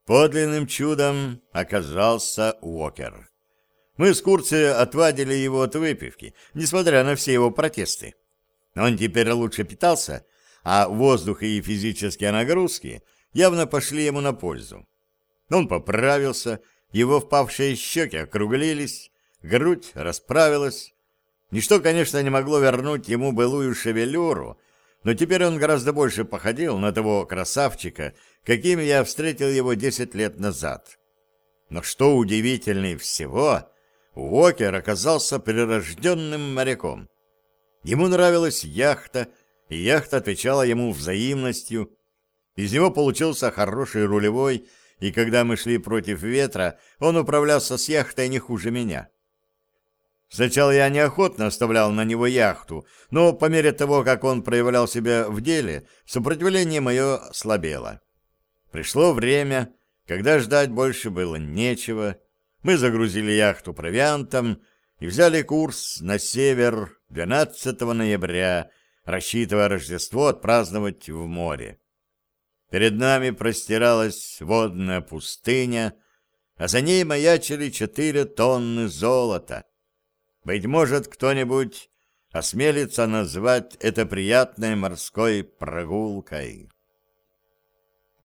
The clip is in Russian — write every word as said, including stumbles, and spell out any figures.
Подлинным чудом оказался Уокер. Мы с Курци отвадили его от выпивки, несмотря на все его протесты. Он теперь лучше питался, а воздух и физические нагрузки явно пошли ему на пользу. Он поправился, его впавшие щеки округлились, грудь расправилась. Ничто, конечно, не могло вернуть ему былую шевелюру, но теперь он гораздо больше походил на того красавчика, каким я встретил его десять лет назад. Но что удивительнее всего, Уокер оказался прирожденным моряком. Ему нравилась яхта, и яхта отвечала ему взаимностью. Из него получился хороший рулевой, и когда мы шли против ветра, он управлялся с яхтой не хуже меня. Сначала я неохотно оставлял на него яхту, но по мере того, как он проявлял себя в деле, сопротивление мое слабело. Пришло время, когда ждать больше было нечего. Мы загрузили яхту провиантом и взяли курс на север двенадцатого ноября, рассчитывая Рождество отпраздновать в море. Перед нами простиралась водная пустыня, а за ней маячили четыре тонны золота. Быть может, кто-нибудь осмелится назвать это приятной морской прогулкой.